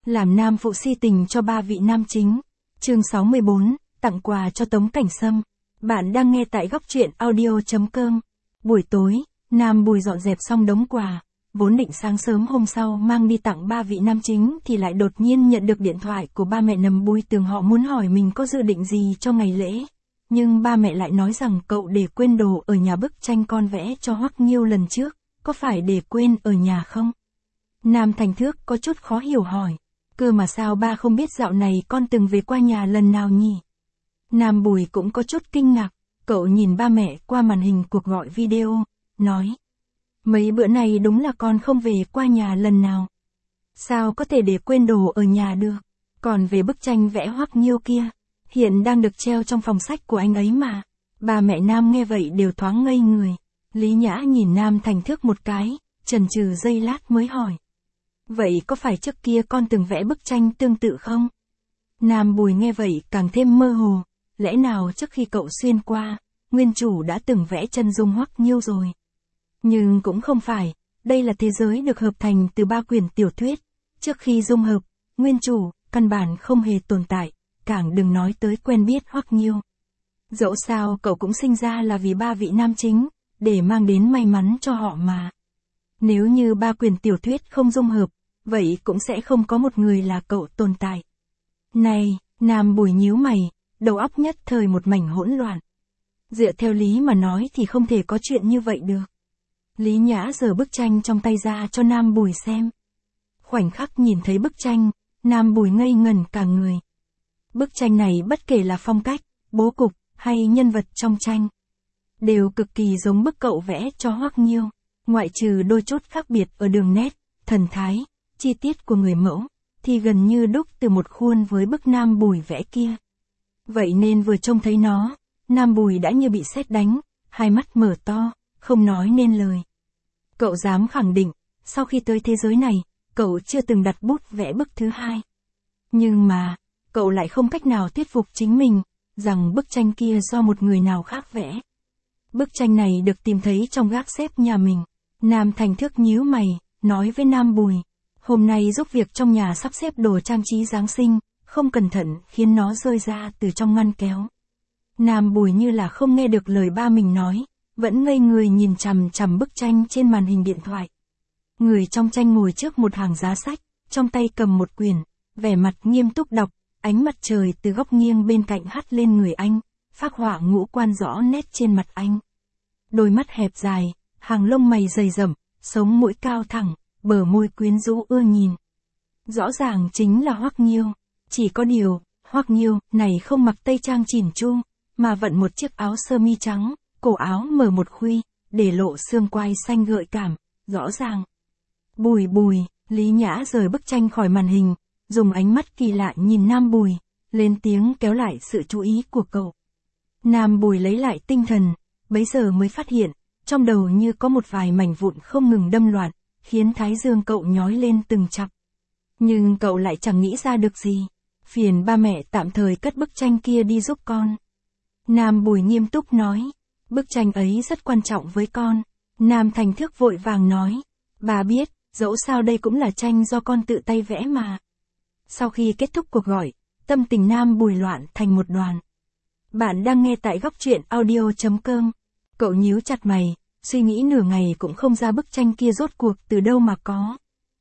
Làm nam phụ si tình cho ba vị nam chính. Chương 64, tặng quà cho Tống Cảnh Sâm. Bạn đang nghe tại góc truyện audio.com. Buổi tối, Nam Bùi dọn dẹp xong đống quà, vốn định sáng sớm hôm sau mang đi tặng ba vị nam chính thì lại đột nhiên nhận được điện thoại của ba mẹ Nầm Bùi Tường, họ muốn hỏi mình có dự định gì cho ngày lễ. Nhưng ba mẹ lại nói rằng cậu để quên đồ ở nhà, bức tranh con vẽ cho Hoắc Nghiêu lần trước, có phải để quên ở nhà không? Nam Thành Thước có chút khó hiểu hỏi, cơ mà sao ba không biết dạo này con từng về qua nhà lần nào nhỉ? Nam Bùi cũng có chút kinh ngạc, cậu nhìn ba mẹ qua màn hình cuộc gọi video, nói. Mấy bữa nay đúng là con không về qua nhà lần nào. Sao có thể để quên đồ ở nhà được? Còn về bức tranh vẽ Hoắc Nghiêu kia, hiện đang được treo trong phòng sách của anh ấy mà. Ba mẹ Nam nghe vậy đều thoáng ngây người. Lý Nhã nhìn Nam Thành Thước một cái, chần chừ giây lát mới hỏi. Vậy có phải trước kia con từng vẽ bức tranh tương tự không? Nam Bùi nghe vậy càng thêm mơ hồ. Lẽ nào trước khi cậu xuyên qua, nguyên chủ đã từng vẽ chân dung Hoắc Nghiêu rồi? Nhưng cũng không phải, đây là thế giới được hợp thành từ 3 quyển tiểu thuyết. Trước khi dung hợp, nguyên chủ, căn bản không hề tồn tại, càng đừng nói tới quen biết Hoắc Nghiêu. Dẫu sao cậu cũng sinh ra là vì 3 vị nam chính, để mang đến may mắn cho họ mà. Nếu như 3 quyển tiểu thuyết không dung hợp, vậy cũng sẽ không có một người là cậu tồn tại. Này, Nam Bùi nhíu mày, đầu óc nhất thời một mảnh hỗn loạn. Dựa theo lý mà nói thì không thể có chuyện như vậy được. Lý Nhã giở bức tranh trong tay ra cho Nam Bùi xem. Khoảnh khắc nhìn thấy bức tranh, Nam Bùi ngây ngẩn cả người. Bức tranh này bất kể là phong cách, bố cục, hay nhân vật trong tranh, đều cực kỳ giống bức cậu vẽ cho Hoắc Nghiêu, ngoại trừ đôi chút khác biệt ở đường nét, thần thái, chi tiết của người mẫu, thì gần như đúc từ một khuôn với bức Nam Bùi vẽ kia. Vậy nên vừa trông thấy nó, Nam Bùi đã như bị sét đánh, hai mắt mở to, không nói nên lời. Cậu dám khẳng định, sau khi tới thế giới này, cậu chưa từng đặt bút vẽ bức thứ hai. Nhưng mà, cậu lại không cách nào thuyết phục chính mình, rằng bức tranh kia do một người nào khác vẽ. Bức tranh này được tìm thấy trong gác xếp nhà mình. Nam Thành Thước nhíu mày, nói với Nam Bùi, hôm nay giúp việc trong nhà sắp xếp đồ trang trí Giáng sinh, không cẩn thận khiến nó rơi ra từ trong ngăn kéo. Nam Bùi như là không nghe được lời ba mình nói, vẫn ngây người nhìn chằm chằm bức tranh trên màn hình điện thoại. Người trong tranh ngồi trước một hàng giá sách, trong tay cầm một quyển, vẻ mặt nghiêm túc đọc, ánh mặt trời từ góc nghiêng bên cạnh hắt lên người anh, phác họa ngũ quan rõ nét trên mặt anh. Đôi mắt hẹp dài, hàng lông mày dày rậm, sống mũi cao thẳng, bờ môi quyến rũ ưa nhìn. Rõ ràng chính là Hoắc Nghiêu, chỉ có điều, Hoắc Nghiêu này không mặc tây trang chỉn chu, mà vận một chiếc áo sơ mi trắng, cổ áo mở một khuy, để lộ xương quai xanh gợi cảm, rõ ràng. Bùi, Lý Nhã rời bức tranh khỏi màn hình, dùng ánh mắt kỳ lạ nhìn Nam Bùi, lên tiếng kéo lại sự chú ý của cậu. Nam Bùi lấy lại tinh thần, bấy giờ mới phát hiện, trong đầu như có một vài mảnh vụn không ngừng đâm loạn, khiến thái dương cậu nhói lên từng chặp. Nhưng cậu lại chẳng nghĩ ra được gì, phiền ba mẹ tạm thời cất bức tranh kia đi giúp con. Nam Bùi nghiêm túc nói, bức tranh ấy rất quan trọng với con. Nam Thành Thước vội vàng nói, bà biết, dẫu sao đây cũng là tranh do con tự tay vẽ mà. Sau khi kết thúc cuộc gọi, tâm tình Nam Bùi loạn thành một đoàn. Bạn đang nghe tại góc truyện audio.com. Cậu nhíu chặt mày, suy nghĩ nửa ngày cũng không ra bức tranh kia rốt cuộc từ đâu mà có.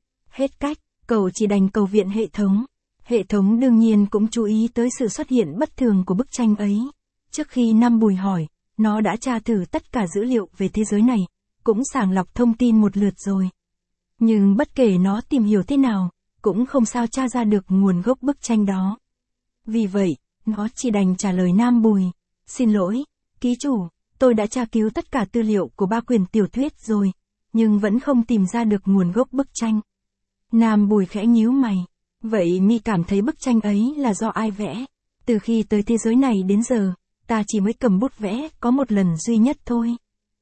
Hết cách, cậu chỉ đành cầu viện hệ thống. Hệ thống đương nhiên cũng chú ý tới sự xuất hiện bất thường của bức tranh ấy. Trước khi Nam Bùi hỏi, nó đã tra thử tất cả dữ liệu về thế giới này, cũng sàng lọc thông tin một lượt rồi. Nhưng bất kể nó tìm hiểu thế nào, cũng không sao tra ra được nguồn gốc bức tranh đó. Vì vậy, nó chỉ đành trả lời Nam Bùi, xin lỗi, ký chủ, tôi đã tra cứu tất cả tư liệu của 3 quyển tiểu thuyết rồi, nhưng vẫn không tìm ra được nguồn gốc bức tranh. Nam Bùi khẽ nhíu mày, vậy mi cảm thấy bức tranh ấy là do ai vẽ? Từ khi tới thế giới này đến giờ, ta chỉ mới cầm bút vẽ có một lần duy nhất thôi.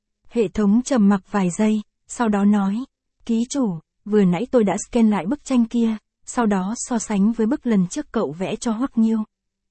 Hệ thống trầm mặc vài giây, sau đó nói, ký chủ, vừa nãy tôi đã scan lại bức tranh kia, sau đó so sánh với bức lần trước cậu vẽ cho Hoắc Nghiêu.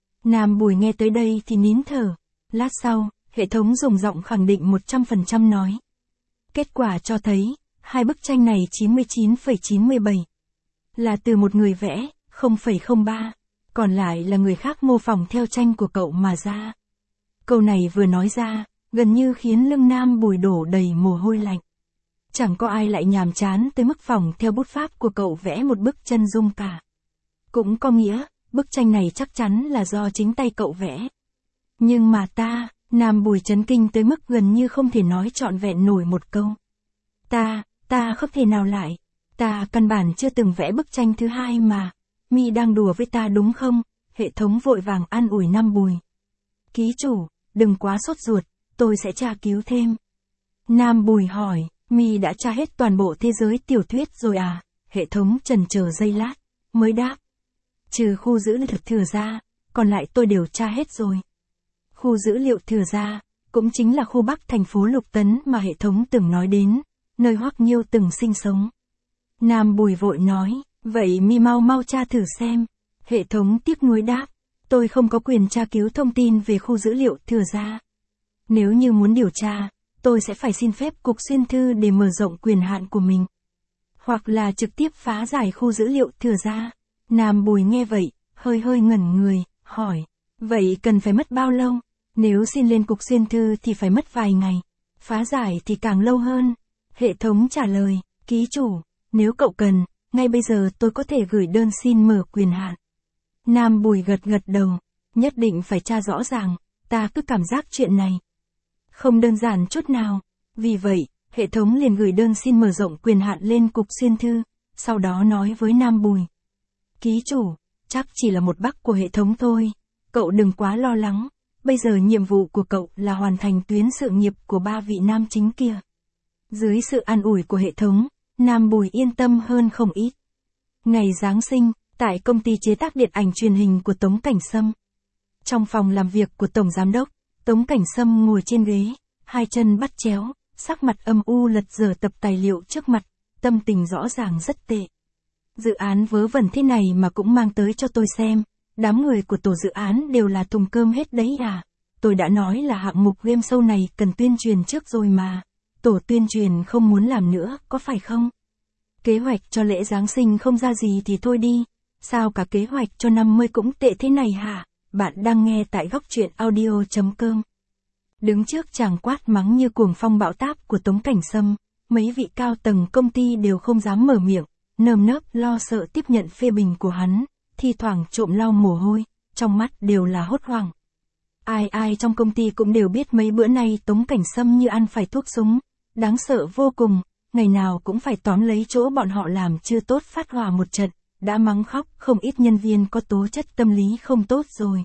Nam Bùi nghe tới đây thì nín thở. Lát sau, hệ thống dùng giọng khẳng định 100% nói. Kết quả cho thấy, hai bức tranh này 99,97 là từ một người vẽ, 0,03. Còn lại là người khác mô phỏng theo tranh của cậu mà ra. Câu này vừa nói ra, gần như khiến lưng Nam Bùi đổ đầy mồ hôi lạnh. Chẳng có ai lại nhàm chán tới mức phỏng theo bút pháp của cậu vẽ một bức chân dung cả. Cũng có nghĩa, bức tranh này chắc chắn là do chính tay cậu vẽ. Nhưng mà Nam Bùi chấn kinh tới mức gần như không thể nói trọn vẹn nổi một câu. Ta không thể nào lại. Ta căn bản chưa từng vẽ bức tranh thứ hai mà. Mi đang đùa với ta đúng không? Hệ thống vội vàng an ủi Nam Bùi. Ký chủ, đừng quá sốt ruột, tôi sẽ tra cứu thêm. Nam Bùi hỏi, Mi đã tra hết toàn bộ thế giới tiểu thuyết rồi à? Hệ thống chần chờ giây lát, mới đáp. Trừ khu dữ liệu thừa ra, còn lại tôi đều tra hết rồi. Khu dữ liệu thừa ra, cũng chính là khu Bắc thành phố Lục Tấn mà hệ thống từng nói đến, nơi Hoắc Nhiêu từng sinh sống. Nam Bùi vội nói, vậy Mi mau tra thử xem. Hệ thống tiếc nuối đáp, tôi không có quyền tra cứu thông tin về khu dữ liệu thừa ra. Nếu như muốn điều tra, tôi sẽ phải xin phép Cục Xuyên Thư để mở rộng quyền hạn của mình. Hoặc là trực tiếp phá giải khu dữ liệu thừa ra. Nam Bùi nghe vậy, hơi ngẩn người, hỏi, vậy cần phải mất bao lâu? Nếu xin lên Cục Xuyên Thư thì phải mất vài ngày, phá giải thì càng lâu hơn. Hệ thống trả lời, ký chủ, nếu cậu cần, ngay bây giờ tôi có thể gửi đơn xin mở quyền hạn. Nam Bùi gật đầu, nhất định phải tra rõ ràng, ta cứ cảm giác chuyện này không đơn giản chút nào. Vì vậy, hệ thống liền gửi đơn xin mở rộng quyền hạn lên Cục Xuyên Thư, sau đó nói với Nam Bùi. Ký chủ, chắc chỉ là một bug của hệ thống thôi, cậu đừng quá lo lắng, bây giờ nhiệm vụ của cậu là hoàn thành tuyến sự nghiệp của 3 vị nam chính kia. Dưới sự an ủi của hệ thống, Nam Bùi yên tâm hơn không ít. Ngày Giáng sinh, tại công ty chế tác điện ảnh truyền hình của Tống Cảnh Sâm. Trong phòng làm việc của Tổng Giám đốc, Tống Cảnh Sâm ngồi trên ghế, hai chân bắt chéo, sắc mặt âm u lật dở tập tài liệu trước mặt, tâm tình rõ ràng rất tệ. Dự án vớ vẩn thế này mà cũng mang tới cho tôi xem, đám người của tổ dự án đều là thùng cơm hết đấy à. Tôi đã nói là hạng mục game show này cần tuyên truyền trước rồi mà. Tổ tuyên truyền không muốn làm nữa, có phải không? Kế hoạch cho lễ Giáng sinh không ra gì thì thôi đi. Sao cả kế hoạch cho năm mới cũng tệ thế này hả? Bạn đang nghe tại góc truyện audio.com. Đứng trước tràng quát mắng như cuồng phong bão táp của Tống Cảnh Sâm, mấy vị cao tầng công ty đều không dám mở miệng, nơm nớp lo sợ tiếp nhận phê bình của hắn, thi thoảng trộm lau mồ hôi, trong mắt đều là hốt hoảng. Ai trong công ty cũng đều biết mấy bữa nay Tống Cảnh Sâm như ăn phải thuốc súng, đáng sợ vô cùng, ngày nào cũng phải tóm lấy chỗ bọn họ làm chưa tốt phát hỏa một trận, đã mắng khóc không ít nhân viên có tố chất tâm lý không tốt rồi.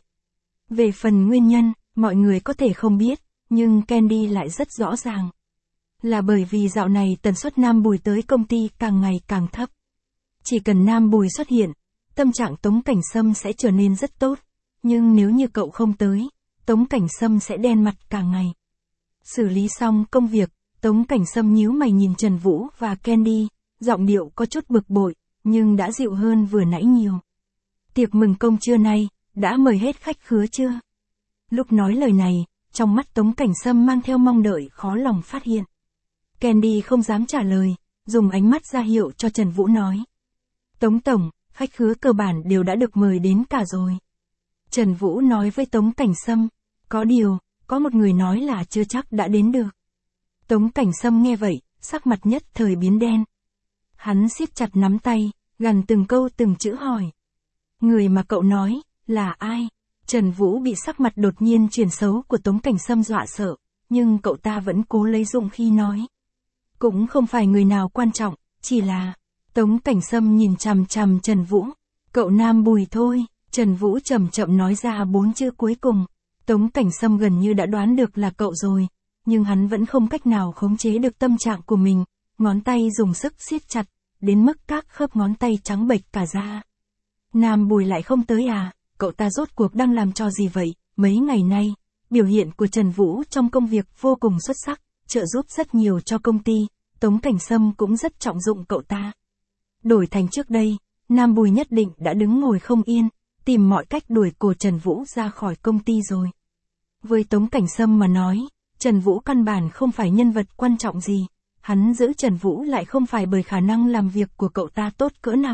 Về phần nguyên nhân, mọi người có thể không biết, nhưng Candy lại rất rõ ràng. Là bởi vì dạo này tần suất Nam Bùi tới công ty càng ngày càng thấp. Chỉ cần Nam Bùi xuất hiện, tâm trạng Tống Cảnh Sâm sẽ trở nên rất tốt, nhưng nếu như cậu không tới, Tống Cảnh Sâm sẽ đen mặt cả ngày. Xử lý xong công việc, Tống Cảnh Sâm nhíu mày nhìn Trần Vũ và Candy, giọng điệu có chút bực bội, nhưng đã dịu hơn vừa nãy nhiều. Tiệc mừng công trưa nay, đã mời hết khách khứa chưa? Lúc nói lời này, trong mắt Tống Cảnh Sâm mang theo mong đợi khó lòng phát hiện. Candy không dám trả lời, dùng ánh mắt ra hiệu cho Trần Vũ nói. Tống Tổng, khách khứa cơ bản đều đã được mời đến cả rồi. Trần Vũ nói với Tống Cảnh Sâm, có điều, có một người nói là chưa chắc đã đến được. Tống Cảnh Sâm nghe vậy, sắc mặt nhất thời biến đen. Hắn siết chặt nắm tay, gằn từng câu từng chữ hỏi. Người mà cậu nói, là ai? Trần Vũ bị sắc mặt đột nhiên chuyển xấu của Tống Cảnh Sâm dọa sợ, nhưng cậu ta vẫn cố lấy dũng khí nói. Cũng không phải người nào quan trọng, chỉ là... Tống Cảnh Sâm nhìn chằm chằm Trần Vũ. Cậu Nam Bùi thôi, Trần Vũ chậm chậm nói ra 4 chữ cuối cùng. Tống Cảnh Sâm gần như đã đoán được là cậu rồi, nhưng hắn vẫn không cách nào khống chế được tâm trạng của mình, ngón tay dùng sức siết chặt, đến mức các khớp ngón tay trắng bệch cả ra. Nam Bùi lại không tới à, cậu ta rốt cuộc đang làm trò gì vậy? Mấy ngày nay, biểu hiện của Trần Vũ trong công việc vô cùng xuất sắc, trợ giúp rất nhiều cho công ty, Tống Cảnh Sâm cũng rất trọng dụng cậu ta. Đổi thành trước đây, Nam Bùi nhất định đã đứng ngồi không yên, tìm mọi cách đuổi cổ Trần Vũ ra khỏi công ty rồi. Với Tống Cảnh Sâm mà nói, Trần Vũ căn bản không phải nhân vật quan trọng gì, hắn giữ Trần Vũ lại không phải bởi khả năng làm việc của cậu ta tốt cỡ nào,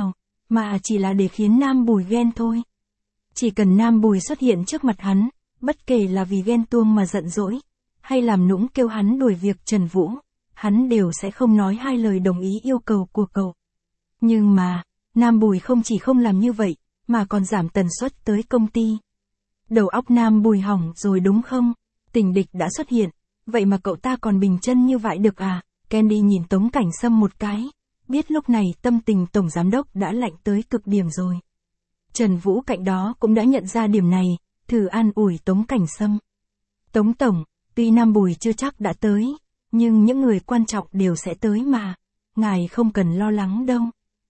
mà chỉ là để khiến Nam Bùi ghen thôi. Chỉ cần Nam Bùi xuất hiện trước mặt hắn, bất kể là vì ghen tuông mà giận dỗi, hay làm nũng kêu hắn đuổi việc Trần Vũ, hắn đều sẽ không nói hai lời đồng ý yêu cầu của cậu. Nhưng mà, Nam Bùi không chỉ không làm như vậy, mà còn giảm tần suất tới công ty. Đầu óc Nam Bùi hỏng rồi đúng không? Tình địch đã xuất hiện, vậy mà cậu ta còn bình chân như vậy được à? Candy nhìn Tống Cảnh Sâm một cái, biết lúc này tâm tình tổng giám đốc đã lạnh tới cực điểm rồi. Trần Vũ cạnh đó cũng đã nhận ra điểm này, thử an ủi Tống Cảnh Sâm. Tống Tổng, tuy Nam Bùi chưa chắc đã tới, nhưng những người quan trọng đều sẽ tới mà, ngài không cần lo lắng đâu.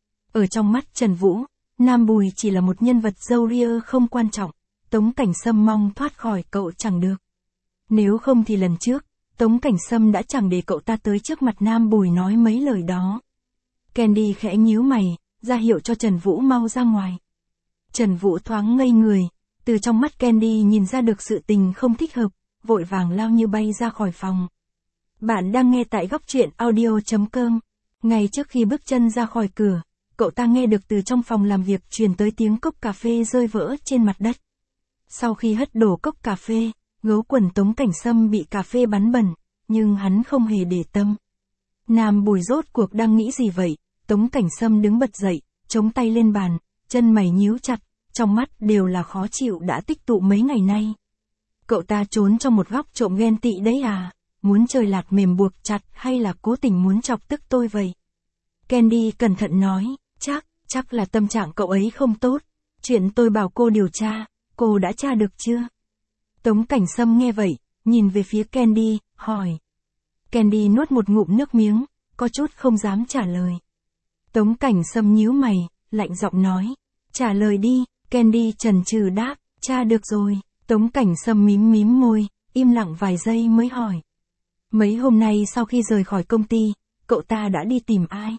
Ở trong mắt Trần Vũ, Nam Bùi chỉ là một nhân vật râu ria không quan trọng, Tống Cảnh Sâm mong thoát khỏi cậu chẳng được. Nếu không thì lần trước, Tống Cảnh Sâm đã chẳng để cậu ta tới trước mặt Nam Bùi nói mấy lời đó. Candy khẽ nhíu mày, ra hiệu cho Trần Vũ mau ra ngoài. Trần Vũ thoáng ngây người, từ trong mắt Candy nhìn ra được sự tình không thích hợp, vội vàng lao như bay ra khỏi phòng. Bạn đang nghe tại góc truyện audio.com. Ngay trước khi bước chân ra khỏi cửa, cậu ta nghe được từ trong phòng làm việc truyền tới tiếng cốc cà phê rơi vỡ trên mặt đất. Sau khi hất đổ cốc cà phê, gấu quần Tống Cảnh Sâm bị cà phê bắn bẩn, nhưng hắn không hề để tâm. Nam Bùi rốt cuộc đang nghĩ gì vậy? Tống Cảnh Sâm đứng bật dậy, chống tay lên bàn, chân mày nhíu chặt, trong mắt đều là khó chịu đã tích tụ mấy ngày nay. Cậu ta trốn trong một góc trộm ghen tị đấy à? Muốn chơi lạt mềm buộc chặt hay là cố tình muốn chọc tức tôi vậy? Candy cẩn thận nói, chắc là tâm trạng cậu ấy không tốt. Chuyện tôi bảo cô điều tra, cô đã tra được chưa? Tống Cảnh Sâm nghe vậy, nhìn về phía Candy, hỏi. Candy nuốt một ngụm nước miếng, có chút không dám trả lời. Tống Cảnh Sâm nhíu mày, lạnh giọng nói. Trả lời đi, Candy chần chừ đáp, tra được rồi. Tống Cảnh Sâm mím môi, im lặng vài giây mới hỏi. Mấy hôm nay sau khi rời khỏi công ty, cậu ta đã đi tìm ai?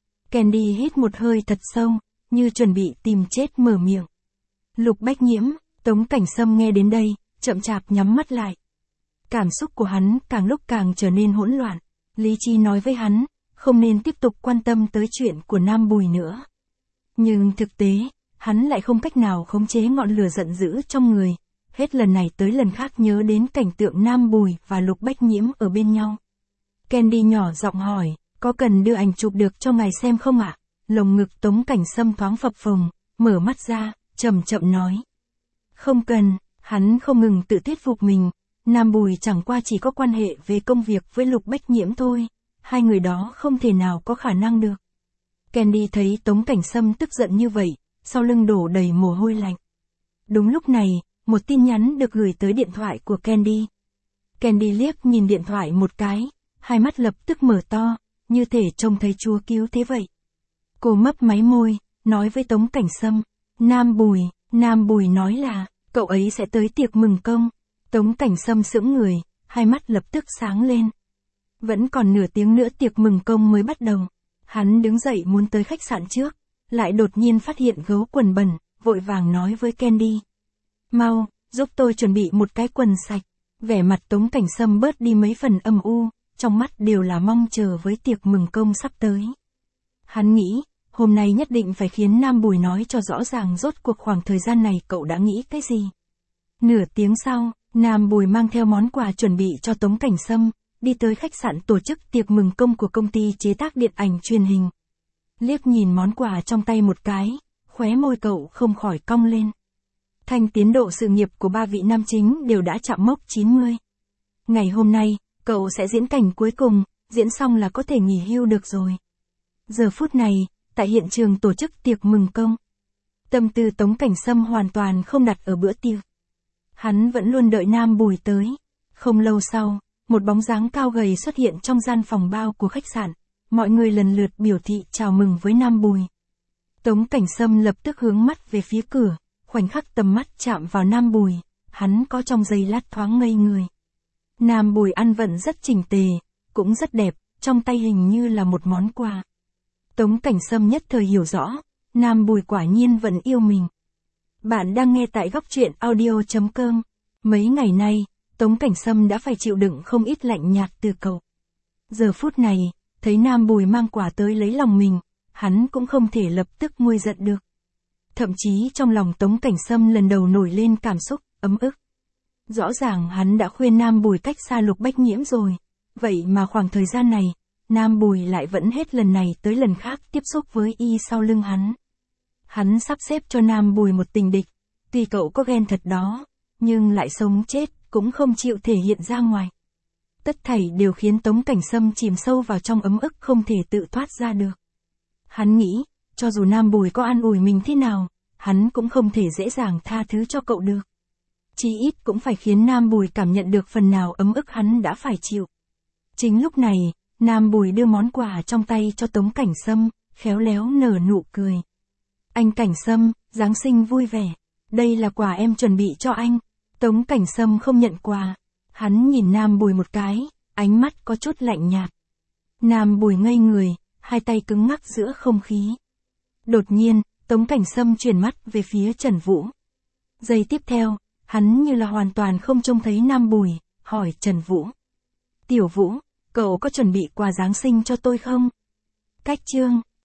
Candy hít một hơi thật sâu, như chuẩn bị tìm chết mở miệng. Lục Bách Nhiễm. Tống Cảnh Sâm nghe đến đây, chậm chạp nhắm mắt lại. Cảm xúc của hắn càng lúc càng trở nên hỗn loạn. Lý trí nói với hắn, không nên tiếp tục quan tâm tới chuyện của Nam Bùi nữa. Nhưng thực tế, hắn lại không cách nào khống chế ngọn lửa giận dữ trong người. Hết lần này tới lần khác nhớ đến cảnh tượng Nam Bùi và Lục Bách Nhiễm ở bên nhau. Candy nhỏ giọng hỏi, có cần đưa ảnh chụp được cho ngài xem không ạ? Lồng ngực Tống Cảnh Sâm thoáng phập phồng, mở mắt ra, chậm chậm nói. Không cần, hắn không ngừng tự thuyết phục mình. Nam Bùi chẳng qua chỉ có quan hệ về công việc với Lục Bách Nhiễm thôi. Hai người đó không thể nào có khả năng được. Candy thấy Tống Cảnh Sâm tức giận như vậy, sau lưng đổ đầy mồ hôi lạnh. Đúng lúc này, một tin nhắn được gửi tới điện thoại của Candy. Candy liếc nhìn điện thoại một cái, hai mắt lập tức mở to, như thể trông thấy Chúa cứu thế vậy. Cô mấp máy môi, nói với Tống Cảnh Sâm, Nam Bùi nói là, cậu ấy sẽ tới tiệc mừng công. Tống Cảnh Sâm sững người, hai mắt lập tức sáng lên. Vẫn còn nửa tiếng nữa tiệc mừng công mới bắt đầu. Hắn đứng dậy muốn tới khách sạn trước, lại đột nhiên phát hiện gấu quần bẩn, vội vàng nói với Candy. Mau, giúp tôi chuẩn bị một cái quần sạch. Vẻ mặt Tống Cảnh Sâm bớt đi mấy phần âm u, trong mắt đều là mong chờ với tiệc mừng công sắp tới. Hắn nghĩ, hôm nay nhất định phải khiến Nam Bùi nói cho rõ ràng rốt cuộc khoảng thời gian này cậu đã nghĩ cái gì. Nửa tiếng sau, Nam Bùi mang theo món quà chuẩn bị cho Tống Cảnh Sâm, đi tới khách sạn tổ chức tiệc mừng công của công ty chế tác điện ảnh truyền hình. Liếc nhìn món quà trong tay một cái, khóe môi cậu không khỏi cong lên. Thanh tiến độ sự nghiệp của ba vị nam chính đều đã chạm mốc 90. Ngày hôm nay, cậu sẽ diễn cảnh cuối cùng, diễn xong là có thể nghỉ hưu được rồi. Giờ phút này, tại hiện trường tổ chức tiệc mừng công, tâm tư Tống Cảnh Sâm hoàn toàn không đặt ở bữa tiệc. Hắn vẫn luôn đợi Nam Bùi tới. Không lâu sau, một bóng dáng cao gầy xuất hiện trong gian phòng bao của khách sạn. Mọi người lần lượt biểu thị chào mừng với Nam Bùi. Tống Cảnh Sâm lập tức hướng mắt về phía cửa, khoảnh khắc tầm mắt chạm vào Nam Bùi, hắn có trong giây lát thoáng ngây người. Nam Bùi ăn vận rất chỉnh tề, cũng rất đẹp, trong tay hình như là một món quà. Tống Cảnh Sâm nhất thời hiểu rõ, Nam Bùi quả nhiên vẫn yêu mình. Bạn đang nghe tại góc truyện audio.com. Mấy ngày nay, Tống Cảnh Sâm đã phải chịu đựng không ít lạnh nhạt từ cậu. Giờ phút này, thấy Nam Bùi mang quà tới lấy lòng mình, hắn cũng không thể lập tức nguôi giận được. Thậm chí trong lòng Tống Cảnh Sâm lần đầu nổi lên cảm xúc, ấm ức. Rõ ràng hắn đã khuyên Nam Bùi cách xa Lục Bách Nhiễm rồi, vậy mà khoảng thời gian này, Nam Bùi lại vẫn hết lần này tới lần khác tiếp xúc với y sau lưng hắn. Hắn sắp xếp cho Nam Bùi một tình địch, tuy cậu có ghen thật đó, nhưng lại sống chết, cũng không chịu thể hiện ra ngoài. Tất thảy đều khiến Tống Cảnh Sâm chìm sâu vào trong ấm ức không thể tự thoát ra được. Hắn nghĩ, cho dù Nam Bùi có an ủi mình thế nào, hắn cũng không thể dễ dàng tha thứ cho cậu được. Chí ít cũng phải khiến Nam Bùi cảm nhận được phần nào ấm ức hắn đã phải chịu. Chính lúc này, Nam Bùi đưa món quà trong tay cho Tống Cảnh Sâm, khéo léo nở nụ cười. Anh Cảnh Sâm, Giáng sinh vui vẻ. Đây là quà em chuẩn bị cho anh. Tống Cảnh Sâm không nhận quà. Hắn nhìn Nam Bùi một cái, ánh mắt có chút lạnh nhạt. Nam Bùi ngây người, hai tay cứng ngắc giữa không khí. Đột nhiên, Tống Cảnh Sâm chuyển mắt về phía Trần Vũ. Giây tiếp theo, hắn như là hoàn toàn không trông thấy Nam Bùi, hỏi Trần Vũ. Tiểu Vũ, cậu có chuẩn bị quà Giáng sinh cho tôi không? Cách chương